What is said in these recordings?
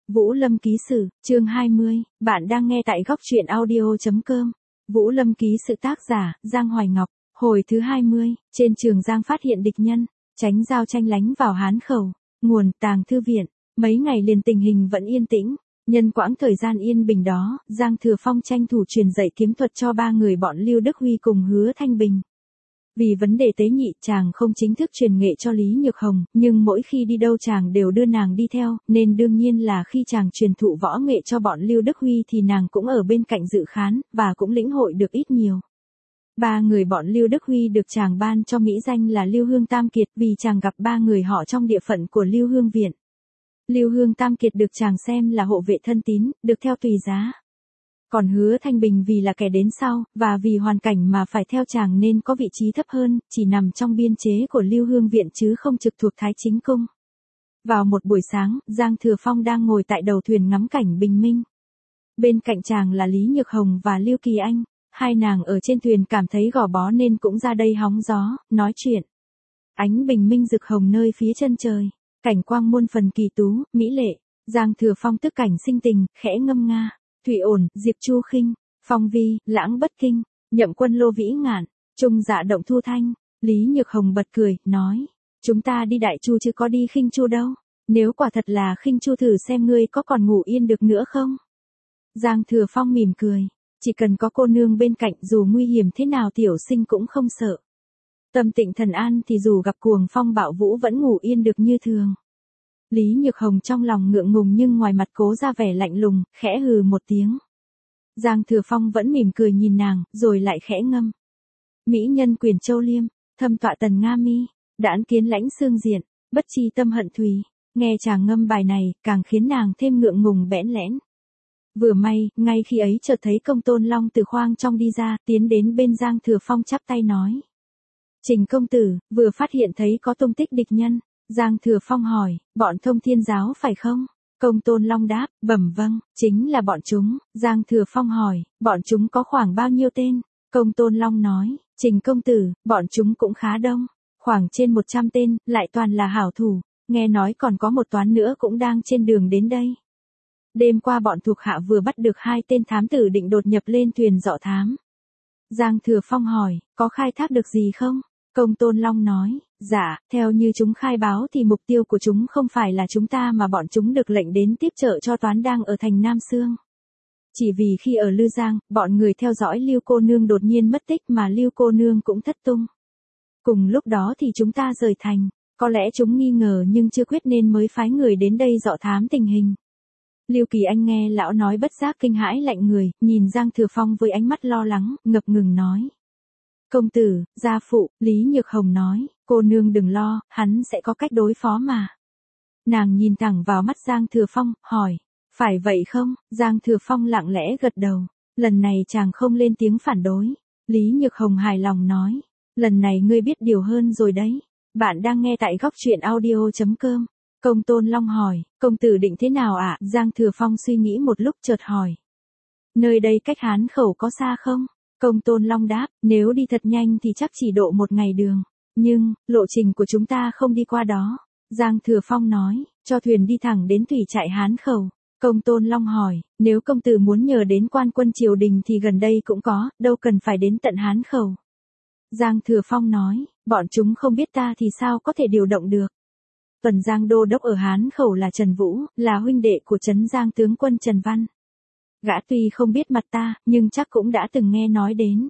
Vũ Lâm ký sự, chương 20, bạn đang nghe tại góc truyện audio.com. Vũ Lâm ký sự tác giả, Giang Hoài Ngọc, hồi thứ 20, trên trường Giang phát hiện địch nhân, tránh giao tranh lánh vào Hán Khẩu, nguồn Tàng Thư Viện, mấy ngày liền tình hình vẫn yên tĩnh. Nhân quãng thời gian yên bình đó, Giang Thừa Phong tranh thủ truyền dạy kiếm thuật cho ba người bọn Lưu Đức Huy cùng Hứa Thanh Bình. Vì vấn đề tế nhị, chàng không chính thức truyền nghệ cho Lý Nhược Hồng, nhưng mỗi khi đi đâu chàng đều đưa nàng đi theo, nên đương nhiên là khi chàng truyền thụ võ nghệ cho bọn Lưu Đức Huy thì nàng cũng ở bên cạnh dự khán, và cũng lĩnh hội được ít nhiều. Ba người bọn Lưu Đức Huy được chàng ban cho mỹ danh là Lưu Hương Tam Kiệt vì chàng gặp ba người họ trong địa phận của Lưu Hương Viện. Lưu Hương Tam Kiệt được chàng xem là hộ vệ thân tín, được theo tùy giá. Còn Hứa Thanh Bình vì là kẻ đến sau, và vì hoàn cảnh mà phải theo chàng nên có vị trí thấp hơn, chỉ nằm trong biên chế của Lưu Hương Viện chứ không trực thuộc Thái Chính Cung. Vào một buổi sáng, Giang Thừa Phong đang ngồi tại đầu thuyền ngắm cảnh bình minh. Bên cạnh chàng là Lý Nhược Hồng và Lưu Kỳ Anh, hai nàng ở trên thuyền cảm thấy gò bó nên cũng ra đây hóng gió, nói chuyện. Ánh bình minh rực hồng nơi phía chân trời, cảnh quang muôn phần kỳ tú, mỹ lệ. Giang Thừa Phong tức cảnh sinh tình, khẽ ngâm nga. Thủy ổn, Diệp Chu khinh, Phong vi, lãng bất kinh, Nhậm quân lô vĩ ngạn, Trung dạ động thu thanh. Lý Nhược Hồng bật cười, nói, chúng ta đi Đại Chu chứ có đi Khinh Chu đâu, nếu quả thật là Khinh Chu thử xem ngươi có còn ngủ yên được nữa không. Giang Thừa Phong mỉm cười, chỉ cần có cô nương bên cạnh dù nguy hiểm thế nào tiểu sinh cũng không sợ. Tâm tịnh thần an thì dù gặp cuồng phong bạo vũ vẫn ngủ yên được như thường. Lý Nhược Hồng trong lòng ngượng ngùng nhưng ngoài mặt cố ra vẻ lạnh lùng, khẽ hừ một tiếng. Giang Thừa Phong vẫn mỉm cười nhìn nàng, rồi lại khẽ ngâm. Mỹ nhân quyền châu liêm, thâm tọa tần nga mi, đãn kiến lãnh xương diện, bất chi tâm hận thùy. Nghe chàng ngâm bài này, càng khiến nàng thêm ngượng ngùng bẽn lẽn. Vừa may, ngay khi ấy chợt thấy Công Tôn Long từ khoang trong đi ra, tiến đến bên Giang Thừa Phong chắp tay nói. Trình công tử, vừa phát hiện thấy có tung tích địch nhân. Giang Thừa Phong hỏi, bọn Thông Thiên Giáo phải không? Công Tôn Long đáp, bẩm vâng, chính là bọn chúng. Giang Thừa Phong hỏi, bọn chúng có khoảng bao nhiêu tên? Công Tôn Long nói, Trình công tử, bọn chúng cũng khá đông, khoảng trên 100 tên, lại toàn là hảo thủ, nghe nói còn có một toán nữa cũng đang trên đường đến đây. Đêm qua bọn thuộc hạ vừa bắt được 2 tên thám tử định đột nhập lên thuyền dọ thám. Giang Thừa Phong hỏi, có khai thác được gì không? Công Tôn Long nói, dạ, theo như chúng khai báo thì mục tiêu của chúng không phải là chúng ta mà bọn chúng được lệnh đến tiếp trợ cho toán đang ở thành Nam Sương. Chỉ vì khi ở Lư Giang, bọn người theo dõi Lưu cô nương đột nhiên mất tích mà Lưu cô nương cũng thất tung. Cùng lúc đó thì chúng ta rời thành, có lẽ chúng nghi ngờ nhưng chưa quyết nên mới phái người đến đây dọ thám tình hình. Lưu Kỳ Anh nghe lão nói bất giác kinh hãi lạnh người, nhìn Giang Thừa Phong với ánh mắt lo lắng, ngập ngừng nói. Công tử, gia phụ, Lý Nhược Hồng nói, cô nương đừng lo, hắn sẽ có cách đối phó mà. Nàng nhìn thẳng vào mắt Giang Thừa Phong, hỏi, phải vậy không? Giang Thừa Phong lặng lẽ gật đầu, lần này chàng không lên tiếng phản đối. Lý Nhược Hồng hài lòng nói, lần này ngươi biết điều hơn rồi đấy. Bạn đang nghe tại góc truyện audio.com. Công Tôn Long hỏi, công tử định thế nào ạ? Giang Thừa Phong suy nghĩ một lúc chợt hỏi. Nơi đây cách Hán Khẩu có xa không? Công Tôn Long đáp, nếu đi thật nhanh thì chắc chỉ độ 1 ngày đường, nhưng, lộ trình của chúng ta không đi qua đó. Giang Thừa Phong nói, cho thuyền đi thẳng đến thủy trại Hán Khẩu. Công Tôn Long hỏi, nếu công tử muốn nhờ đến quan quân triều đình thì gần đây cũng có, đâu cần phải đến tận Hán Khẩu. Giang Thừa Phong nói, bọn chúng không biết ta thì sao có thể điều động được. Tuần Giang đô đốc ở Hán Khẩu là Trần Vũ, là huynh đệ của Trấn Giang tướng quân Trần Văn. Gã tuy không biết mặt ta, nhưng chắc cũng đã từng nghe nói đến.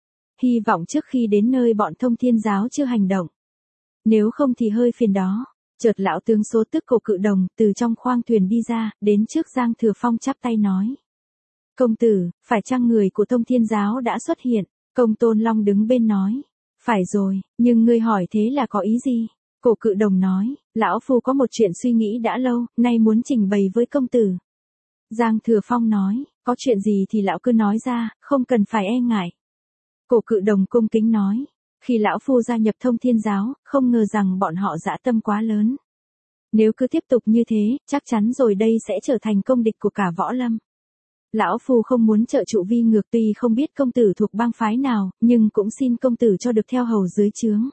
Hy vọng trước khi đến nơi bọn Thông Thiên Giáo chưa hành động. Nếu không thì hơi phiền đó. Chợt lão tướng số tức Cổ Cự Đồng từ trong khoang thuyền đi ra, đến trước Giang Thừa Phong chắp tay nói. Công tử, phải chăng người của Thông Thiên Giáo đã xuất hiện? Công Tôn Long đứng bên nói. Phải rồi, nhưng ngươi hỏi thế là có ý gì? Cổ Cự Đồng nói, lão phu có một chuyện suy nghĩ đã lâu, nay muốn trình bày với công tử. Giang Thừa Phong nói, có chuyện gì thì lão cứ nói ra, không cần phải e ngại. Cổ Cự Đồng cung kính nói, khi lão phu gia nhập Thông Thiên Giáo, không ngờ rằng bọn họ dã tâm quá lớn. Nếu cứ tiếp tục như thế, chắc chắn rồi đây sẽ trở thành công địch của cả võ lâm. Lão phu không muốn trợ trụ vi ngược, tuy không biết công tử thuộc bang phái nào, nhưng cũng xin công tử cho được theo hầu dưới trướng.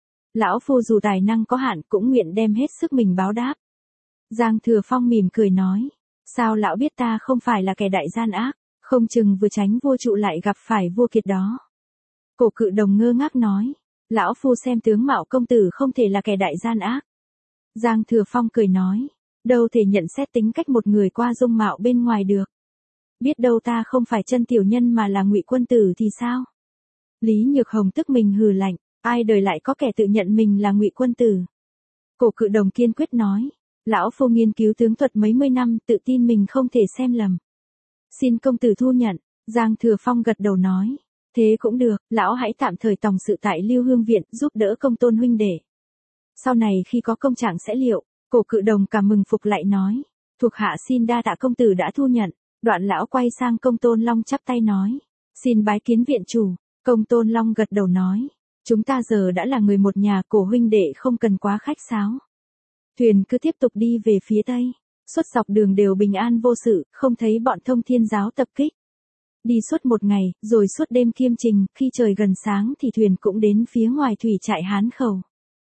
Lão phu dù tài năng có hạn cũng nguyện đem hết sức mình báo đáp. Giang Thừa Phong mỉm cười nói, Sao lão biết ta không phải là kẻ đại gian ác, không chừng vừa tránh vua trụ lại gặp phải vua kiệt đó. Cổ Cự Đồng ngơ ngác nói, lão phu xem tướng mạo công tử không thể là kẻ đại gian ác. Giang Thừa Phong cười nói, đâu thể nhận xét tính cách một người qua dung mạo bên ngoài được. Biết đâu ta không phải chân tiểu nhân mà là Ngụy quân tử thì sao? Lý Nhược Hồng tức mình hừ lạnh, ai đời lại có kẻ tự nhận mình là Ngụy quân tử. Cổ Cự Đồng kiên quyết nói, lão phu nghiên cứu tướng thuật mấy mươi năm, tự tin mình không thể xem lầm. Xin công tử thu nhận. Giang Thừa Phong gật đầu nói, thế cũng được, lão hãy tạm thời tòng sự tại Lưu Hương viện, giúp đỡ Công Tôn huynh đệ. Sau này khi có công trạng sẽ liệu. Cổ Cự Đồng cảm mừng phục lại nói, thuộc hạ xin đa tạ công tử đã thu nhận. Đoạn lão quay sang Công Tôn Long chắp tay nói, xin bái kiến viện chủ. Công Tôn Long gật đầu nói, chúng ta giờ đã là người một nhà, Cổ huynh đệ không cần quá khách sáo. Thuyền cứ tiếp tục đi về phía tây, suốt dọc đường đều bình an vô sự, không thấy bọn Thông Thiên giáo tập kích. Đi suốt một ngày, rồi suốt đêm kiêm trình, khi trời gần sáng thì thuyền cũng đến phía ngoài thủy trại Hán Khẩu.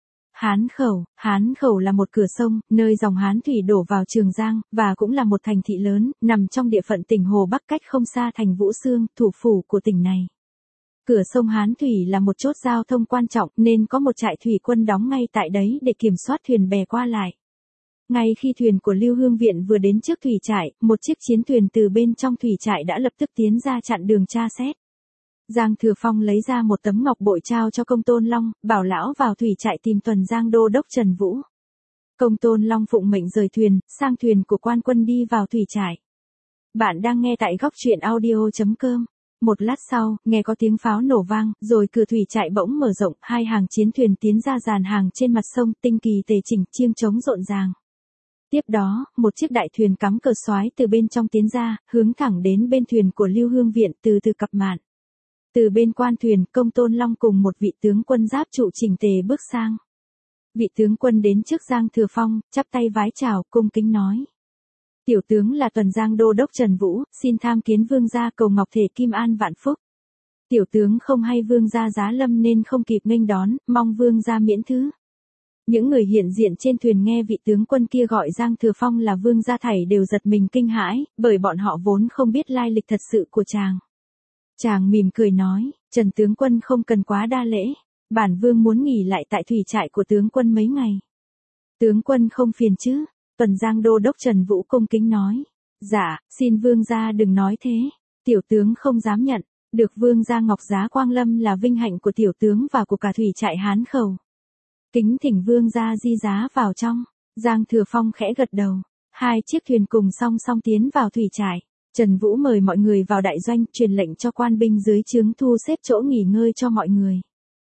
Hán Khẩu là một cửa sông, nơi dòng Hán thủy đổ vào Trường Giang, và cũng là một thành thị lớn, nằm trong địa phận tỉnh Hồ Bắc cách không xa thành Vũ Xương, thủ phủ của tỉnh này. Cửa sông Hán Thủy là một chốt giao thông quan trọng nên có một trại thủy quân đóng ngay tại đấy để kiểm soát thuyền bè qua lại. Ngay khi thuyền của Lưu Hương viện vừa đến trước thủy trại, một chiếc chiến thuyền từ bên trong thủy trại đã lập tức tiến ra chặn đường tra xét. Giang Thừa Phong lấy ra một tấm ngọc bội trao cho Công Tôn Long, bảo lão vào thủy trại tìm Tuần Giang Đô đốc Trần Vũ. Công Tôn Long phụng mệnh rời thuyền, sang thuyền của quan quân đi vào thủy trại. Bạn đang nghe tại góc truyện audio.com. Một lát sau, nghe có tiếng pháo nổ vang, rồi cửa thủy trại bỗng mở rộng, hai hàng chiến thuyền tiến ra dàn hàng trên mặt sông, tinh kỳ tề chỉnh, chiêng trống rộn ràng. Tiếp đó, một chiếc đại thuyền cắm cờ soái từ bên trong tiến ra, hướng thẳng đến bên thuyền của Lưu Hương viện, từ từ cập mạn. Từ bên quan thuyền, Công Tôn Long cùng một vị tướng quân giáp trụ chỉnh tề bước sang. Vị tướng quân đến trước Giang Thừa Phong, chắp tay vái chào, cung kính nói. Tiểu tướng là Tuần Giang Đô đốc Trần Vũ, xin tham kiến vương gia, cầu ngọc thể kim an vạn phúc. Tiểu tướng không hay vương gia giá lâm nên không kịp nghênh đón, mong vương gia miễn thứ. Những người hiện diện trên thuyền nghe vị tướng quân kia gọi Giang Thừa Phong là vương gia thảy đều giật mình kinh hãi, bởi bọn họ vốn không biết lai lịch thật sự của chàng. Chàng mỉm cười nói, Trần tướng quân không cần quá đa lễ, bản vương muốn nghỉ lại tại thủy trại của tướng quân mấy ngày. Tướng quân không phiền chứ? Tuần Giang Đô đốc Trần Vũ cung kính nói. Dạ, xin vương gia đừng nói thế. Tiểu tướng không dám nhận. Được vương gia ngọc giá quang lâm là vinh hạnh của tiểu tướng và của cả thủy trại Hán Khẩu. Kính thỉnh vương gia di giá vào trong. Giang Thừa Phong khẽ gật đầu. Hai chiếc thuyền cùng song song tiến vào thủy trại. Trần Vũ mời mọi người vào đại doanh, truyền lệnh cho quan binh dưới trướng thu xếp chỗ nghỉ ngơi cho mọi người.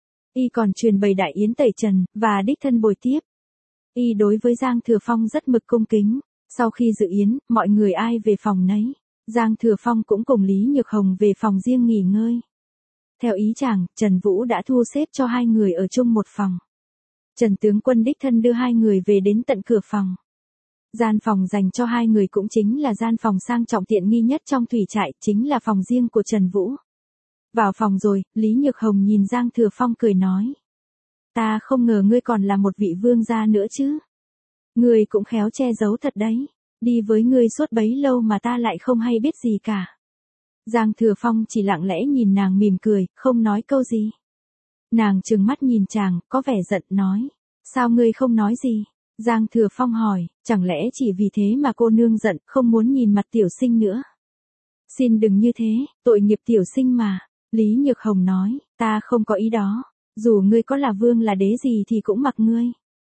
Y còn truyền bày đại yến tẩy trần, và đích thân bồi tiếp. Y đối với Giang Thừa Phong rất mực cung kính. Sau khi dự yến, mọi người ai về phòng nấy. Giang Thừa Phong cũng cùng Lý Nhược Hồng về phòng riêng nghỉ ngơi. Theo ý chàng, Trần Vũ đã thu xếp cho hai người ở chung một phòng. Trần tướng quân đích thân đưa hai người về đến tận cửa phòng. Gian phòng dành cho hai người cũng chính là gian phòng sang trọng tiện nghi nhất trong thủy trại, chính là phòng riêng của Trần Vũ. Vào phòng rồi, Lý Nhược Hồng nhìn Giang Thừa Phong cười nói. Ta không ngờ ngươi còn là một vị vương gia nữa chứ. Ngươi cũng khéo che giấu thật đấy. Đi với ngươi suốt bấy lâu mà ta lại không hay biết gì cả. Giang Thừa Phong chỉ lặng lẽ nhìn nàng mỉm cười, không nói câu gì. Nàng trừng mắt nhìn chàng, có vẻ giận nói. Sao ngươi không nói gì? Giang Thừa Phong hỏi, chẳng lẽ chỉ vì thế mà cô nương giận, không muốn nhìn mặt tiểu sinh nữa? Xin đừng như thế, tội nghiệp tiểu sinh mà. Lý Nhược Hồng nói, ta không có ý đó. Dù ngươi có là vương là đế gì thì cũng mặc ngươi.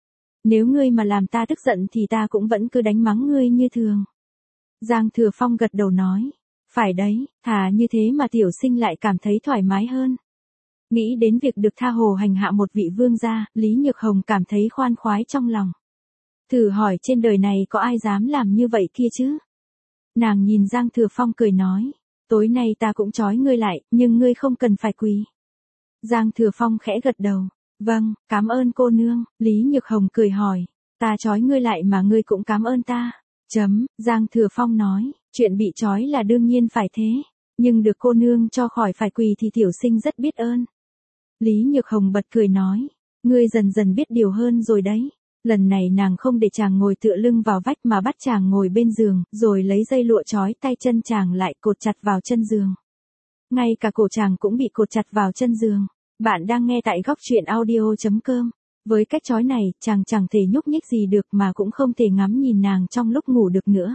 Nếu ngươi mà làm ta tức giận thì ta cũng vẫn cứ đánh mắng ngươi như thường. Giang Thừa Phong gật đầu nói, phải đấy, thà như thế mà tiểu sinh lại cảm thấy thoải mái hơn. Nghĩ đến việc được tha hồ hành hạ một vị vương gia, Lý Nhược Hồng cảm thấy khoan khoái trong lòng. Thử hỏi trên đời này có ai dám làm như vậy kia chứ? Nàng nhìn Giang Thừa Phong cười nói, tối nay ta cũng trói ngươi lại, nhưng ngươi không cần phải quỳ. Giang Thừa Phong khẽ gật đầu, vâng, cảm ơn cô nương. Lý Nhược Hồng cười hỏi, ta trói ngươi lại mà ngươi cũng cảm ơn ta. Giang Thừa Phong nói, chuyện bị trói là đương nhiên phải thế, nhưng được cô nương cho khỏi phải quỳ thì tiểu sinh rất biết ơn. Lý Nhược Hồng bật cười nói, ngươi dần dần biết điều hơn rồi đấy. Lần này nàng không để chàng ngồi tựa lưng vào vách mà bắt chàng ngồi bên giường, rồi lấy dây lụa trói tay chân chàng lại cột chặt vào chân giường. Ngay cả cổ chàng cũng bị cột chặt vào chân giường. Bạn đang nghe tại góc truyện audio.com. Với cách trói này, chàng chẳng thể nhúc nhích gì được mà cũng không thể ngắm nhìn nàng trong lúc ngủ được nữa.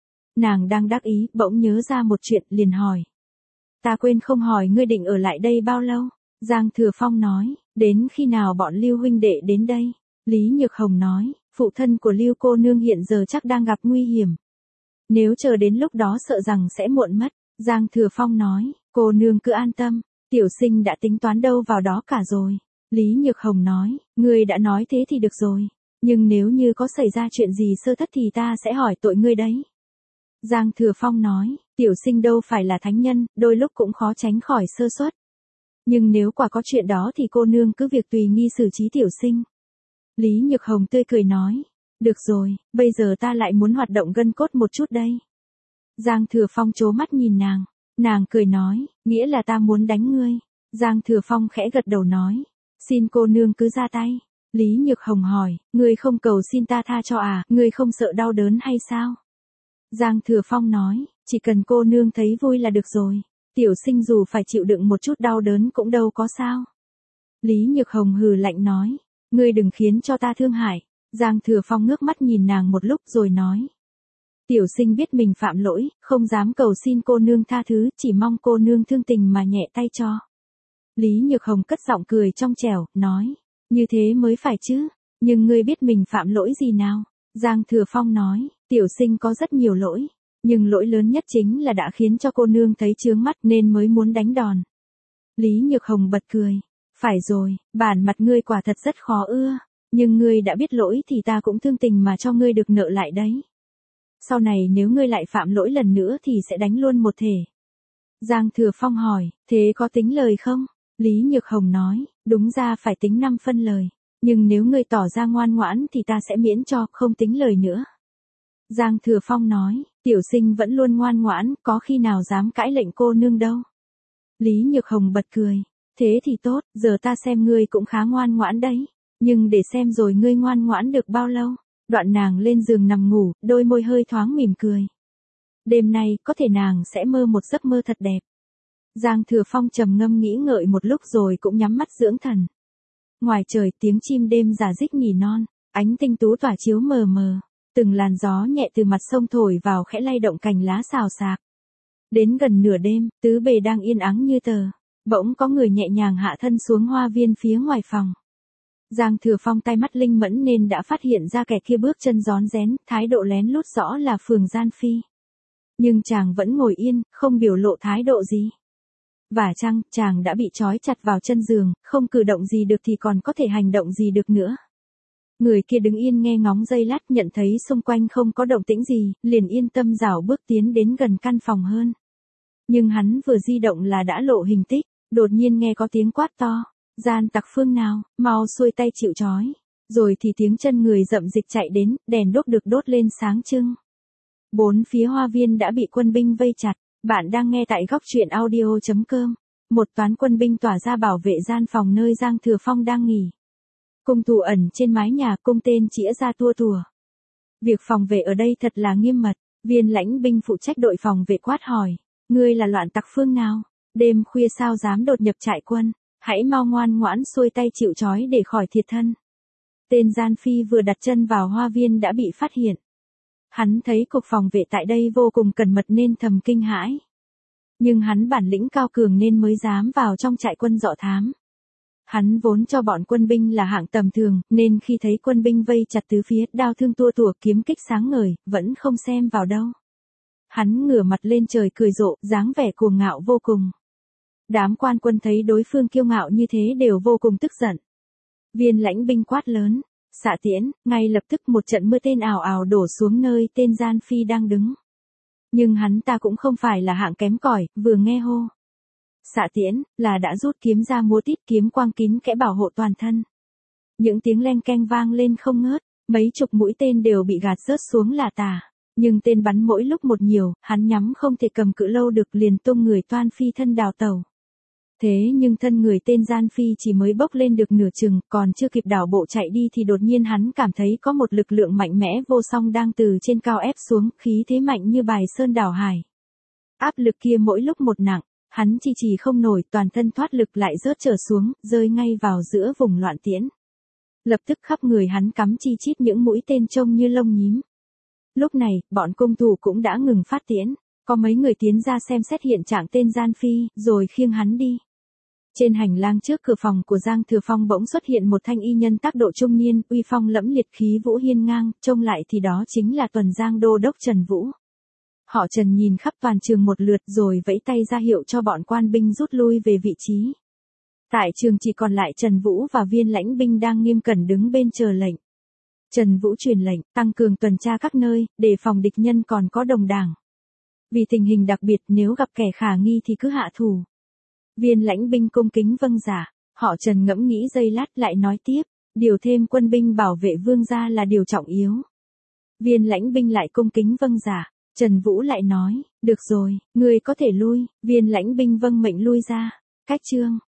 Nàng đang đắc ý, bỗng nhớ ra một chuyện, liền hỏi. Ta quên không hỏi ngươi định ở lại đây bao lâu? Giang Thừa Phong nói, đến khi nào bọn Lưu huynh đệ đến đây? Lý Nhược Hồng nói, phụ thân của Lưu cô nương hiện giờ chắc đang gặp nguy hiểm. Nếu chờ đến lúc đó sợ rằng sẽ muộn mất. Giang Thừa Phong nói, cô nương cứ an tâm, tiểu sinh đã tính toán đâu vào đó cả rồi. Lý Nhược Hồng nói, ngươi đã nói thế thì được rồi. Nhưng nếu như có xảy ra chuyện gì sơ thất thì ta sẽ hỏi tội ngươi đấy. Giang Thừa Phong nói, tiểu sinh đâu phải là thánh nhân, đôi lúc cũng khó tránh khỏi sơ suất. Nhưng nếu quả có chuyện đó thì cô nương cứ việc tùy nghi xử trí tiểu sinh. Lý Nhược Hồng tươi cười nói, được rồi, bây giờ ta lại muốn hoạt động gân cốt một chút đây. Giang Thừa Phong trố mắt nhìn nàng cười nói, nghĩa là ta muốn đánh ngươi. Giang Thừa Phong khẽ gật đầu nói, xin cô nương cứ ra tay. Lý Nhược Hồng hỏi, ngươi không cầu xin ta tha cho à, ngươi không sợ đau đớn hay sao? Giang Thừa Phong nói, chỉ cần cô nương thấy vui là được rồi, tiểu sinh dù phải chịu đựng một chút đau đớn cũng đâu có sao. Lý Nhược Hồng hừ lạnh nói, ngươi đừng khiến cho ta thương hại. Giang Thừa Phong ngước mắt nhìn nàng một lúc rồi nói, tiểu sinh biết mình phạm lỗi, không dám cầu xin cô nương tha thứ, chỉ mong cô nương thương tình mà nhẹ tay cho. Lý Nhược Hồng cất giọng cười trong trẻo, nói, như thế mới phải chứ, nhưng ngươi biết mình phạm lỗi gì nào? Giang Thừa Phong nói, tiểu sinh có rất nhiều lỗi, nhưng lỗi lớn nhất chính là đã khiến cho cô nương thấy chướng mắt nên mới muốn đánh đòn. Lý Nhược Hồng bật cười, phải rồi, bản mặt ngươi quả thật rất khó ưa, nhưng ngươi đã biết lỗi thì ta cũng thương tình mà cho ngươi được nợ lại đấy. Sau này nếu ngươi lại phạm lỗi lần nữa thì sẽ đánh luôn một thể. Giang Thừa Phong hỏi, thế có tính lời không? Lý Nhược Hồng nói, đúng ra phải tính 5 phân lời, nhưng nếu ngươi tỏ ra ngoan ngoãn thì ta sẽ miễn cho, không tính lời nữa. Giang Thừa Phong nói, tiểu sinh vẫn luôn ngoan ngoãn, có khi nào dám cãi lệnh cô nương đâu. Lý Nhược Hồng bật cười, thế thì tốt, giờ ta xem ngươi cũng khá ngoan ngoãn đấy, nhưng để xem rồi ngươi ngoan ngoãn được bao lâu. Đoạn nàng lên giường nằm ngủ, đôi môi hơi thoáng mỉm cười. Đêm nay, có thể nàng sẽ mơ một giấc mơ thật đẹp. Giang Thừa Phong trầm ngâm nghĩ ngợi một lúc rồi cũng nhắm mắt dưỡng thần. Ngoài trời tiếng chim đêm rả rích nhỉ non, ánh tinh tú tỏa chiếu mờ mờ, từng làn gió nhẹ từ mặt sông thổi vào khẽ lay động cành lá xào xạc. Đến gần nửa đêm, tứ bề đang yên ắng như tờ, bỗng có người nhẹ nhàng hạ thân xuống hoa viên phía ngoài phòng. Giang Thừa Phong tay mắt linh mẫn nên đã phát hiện ra kẻ kia bước chân rón rén, thái độ lén lút rõ là Phường Gian Phi. Nhưng chàng vẫn ngồi yên, không biểu lộ thái độ gì. Vả chăng, chàng đã bị trói chặt vào chân giường, không cử động gì được thì còn có thể hành động gì được nữa. Người kia đứng yên nghe ngóng giây lát, nhận thấy xung quanh không có động tĩnh gì, liền yên tâm rảo bước tiến đến gần căn phòng hơn. Nhưng hắn vừa di động là đã lộ hình tích, đột nhiên nghe có tiếng quát to. Gian tặc phương nào, mau xuôi tay chịu trói. Rồi thì tiếng chân người rậm dịch chạy đến, đèn đốt được đốt lên sáng trưng. Bốn phía hoa viên đã bị quân binh vây chặt. Bạn đang nghe tại góc truyện audio.com. Một toán quân binh tỏa ra bảo vệ gian phòng nơi Giang Thừa Phong đang nghỉ. Cung thủ ẩn trên mái nhà, cung tên chĩa ra tua tùa. Việc phòng vệ ở đây thật là nghiêm mật. Viên lãnh binh phụ trách đội phòng vệ quát hỏi, ngươi là loạn tặc phương nào? Đêm khuya sao dám đột nhập trại quân? Hãy mau ngoan ngoãn xuôi tay chịu trói để khỏi thiệt thân. Tên Gian Phi vừa đặt chân vào hoa viên đã bị phát hiện. Hắn thấy cục phòng vệ tại đây vô cùng cẩn mật nên thầm kinh hãi. Nhưng hắn bản lĩnh cao cường nên mới dám vào trong trại quân dọ thám. Hắn vốn cho bọn quân binh là hạng tầm thường, nên khi thấy quân binh vây chặt tứ phía, đao thương tua tủa, kiếm kích sáng ngời, vẫn không xem vào đâu. Hắn ngửa mặt lên trời cười rộ, dáng vẻ cuồng ngạo vô cùng. Đám quan quân thấy đối phương kiêu ngạo như thế đều vô cùng tức giận. Viên lãnh binh quát lớn, xạ tiễn, ngay lập tức một trận mưa tên ào ào đổ xuống nơi tên Gian Phi đang đứng. Nhưng hắn ta cũng không phải là hạng kém cỏi, vừa nghe hô xạ tiễn, là đã rút kiếm ra múa tít, kiếm quang kín kẽ bảo hộ toàn thân. Những tiếng leng keng vang lên không ngớt, mấy chục mũi tên đều bị gạt rớt xuống là tả. Nhưng tên bắn mỗi lúc một nhiều, hắn nhắm không thể cầm cự lâu được, liền tung người toan phi thân đào tẩu. Thế nhưng thân người tên Gian Phi chỉ mới bốc lên được nửa chừng, còn chưa kịp đảo bộ chạy đi thì đột nhiên hắn cảm thấy có một lực lượng mạnh mẽ vô song đang từ trên cao ép xuống, khí thế mạnh như bài sơn đảo hải. Áp lực kia mỗi lúc một nặng, hắn chỉ không nổi, toàn thân thoát lực lại rớt trở xuống, rơi ngay vào giữa vùng loạn tiễn. Lập tức khắp người hắn cắm chi chít những mũi tên trông như lông nhím. Lúc này, bọn cung thủ cũng đã ngừng phát tiễn, có mấy người tiến ra xem xét hiện trạng tên Gian Phi, rồi khiêng hắn đi. Trên hành lang trước cửa phòng của Giang Thừa Phong bỗng xuất hiện một thanh y nhân tác độ trung niên, uy phong lẫm liệt, khí vũ hiên ngang, trông lại thì đó chính là Tuần Giang Đô đốc Trần Vũ. Họ Trần nhìn khắp toàn trường một lượt rồi vẫy tay ra hiệu cho bọn quan binh rút lui về vị trí. Tại trường chỉ còn lại Trần Vũ và viên lãnh binh đang nghiêm cẩn đứng bên chờ lệnh. Trần Vũ truyền lệnh, tăng cường tuần tra các nơi, đề phòng địch nhân còn có đồng đảng. Vì tình hình đặc biệt, nếu gặp kẻ khả nghi thì cứ hạ thủ. Viên lãnh binh cung kính vâng dạ. Họ Trần ngẫm nghĩ giây lát lại nói tiếp, điều thêm quân binh bảo vệ vương gia là điều trọng yếu. Viên lãnh binh lại cung kính vâng dạ. Trần Vũ lại nói, được rồi, ngươi có thể lui. Viên lãnh binh vâng mệnh lui ra. Cách chương